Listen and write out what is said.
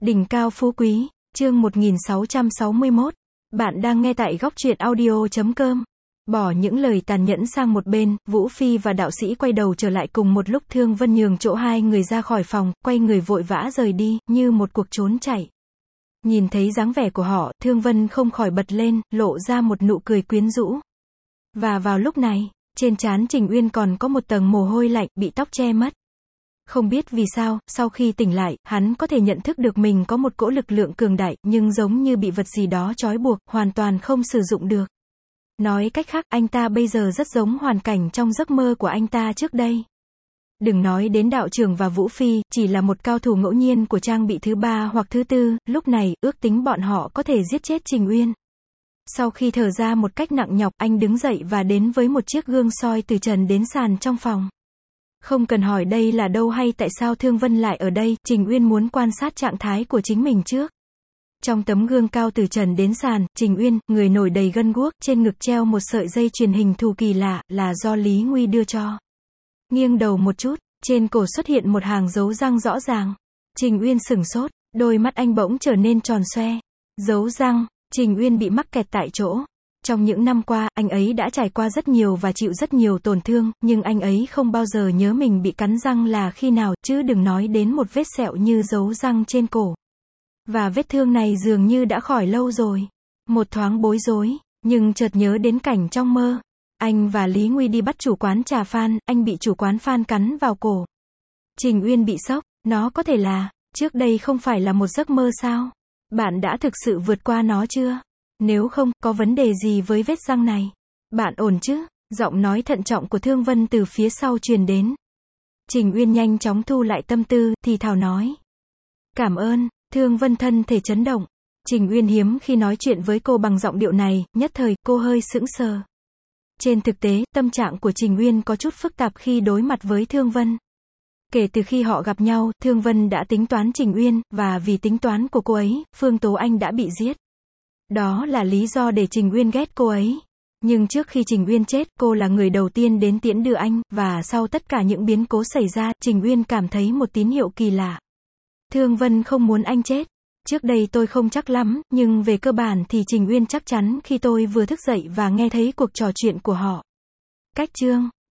Đỉnh cao phú quý, chương 1661. Bạn đang nghe tại góc truyện audio.com. Bỏ những lời tàn nhẫn sang một bên, Vũ Phi và đạo sĩ quay đầu trở lại cùng một lúc. Thương Vân nhường chỗ hai người ra khỏi phòng, quay người vội vã rời đi, như một cuộc trốn chạy. Nhìn thấy dáng vẻ của họ, Thương Vân không khỏi bật lên, lộ ra một nụ cười quyến rũ. Và vào lúc này, trên trán Trình Uyên còn có một tầng mồ hôi lạnh, bị tóc che mất. Không biết vì sao, sau khi tỉnh lại, hắn có thể nhận thức được mình có một cỗ lực lượng cường đại, nhưng giống như bị vật gì đó trói buộc, hoàn toàn không sử dụng được. Nói cách khác, anh ta bây giờ rất giống hoàn cảnh trong giấc mơ của anh ta trước đây. Đừng nói đến đạo trưởng và Vũ Phi, chỉ là một cao thủ ngẫu nhiên của trang bị thứ 3 hoặc thứ 4, lúc này, ước tính bọn họ có thể giết chết Trình Uyên. Sau khi thở ra một cách nặng nhọc, anh đứng dậy và đến với một chiếc gương soi từ trần đến sàn trong phòng. Không cần hỏi đây là đâu hay tại sao Thương Vân lại ở đây, Trình Uyên muốn quan sát trạng thái của chính mình trước. Trong tấm gương cao từ trần đến sàn, Trình Uyên, người nổi đầy gân guốc, trên ngực treo một sợi dây chuyền hình thù kỳ lạ, là do Lý Nguy đưa cho. Nghiêng đầu một chút, trên cổ xuất hiện một hàng dấu răng rõ ràng. Trình Uyên sửng sốt, đôi mắt anh bỗng trở nên tròn xoe. Dấu răng, Trình Uyên bị mắc kẹt tại chỗ. Trong những năm qua, anh ấy đã trải qua rất nhiều và chịu rất nhiều tổn thương, nhưng anh ấy không bao giờ nhớ mình bị cắn răng là khi nào, chứ đừng nói đến một vết sẹo như dấu răng trên cổ. Và vết thương này dường như đã khỏi lâu rồi. Một thoáng bối rối, nhưng chợt nhớ đến cảnh trong mơ. Anh và Lý Nguy đi bắt chủ quán trà Phan, anh bị chủ quán Phan cắn vào cổ. Trình Uyên bị sốc, nó có thể là, trước đây không phải là một giấc mơ sao? Bạn đã thực sự vượt qua nó chưa? Nếu không, có vấn đề gì với vết răng này? Bạn ổn chứ? Giọng nói thận trọng của Thương Vân từ phía sau truyền đến. Trình Uyên nhanh chóng thu lại tâm tư, thì thào nói. Cảm ơn. Thương Vân thân thể chấn động. Trình Uyên hiếm khi nói chuyện với cô bằng giọng điệu này, nhất thời, cô hơi sững sờ. Trên thực tế, tâm trạng của Trình Uyên có chút phức tạp khi đối mặt với Thương Vân. Kể từ khi họ gặp nhau, Thương Vân đã tính toán Trình Uyên, và vì tính toán của cô ấy, Phương Tố Anh đã bị giết. Đó là lý do để Trình Uyên ghét cô ấy. Nhưng trước khi Trình Uyên chết, cô là người đầu tiên đến tiễn đưa anh, và sau tất cả những biến cố xảy ra, Trình Uyên cảm thấy một tín hiệu kỳ lạ. Thương Vân không muốn anh chết. Trước đây tôi không chắc lắm, nhưng về cơ bản thì Trình Uyên chắc chắn khi tôi vừa thức dậy và nghe thấy cuộc trò chuyện của họ. Cách chương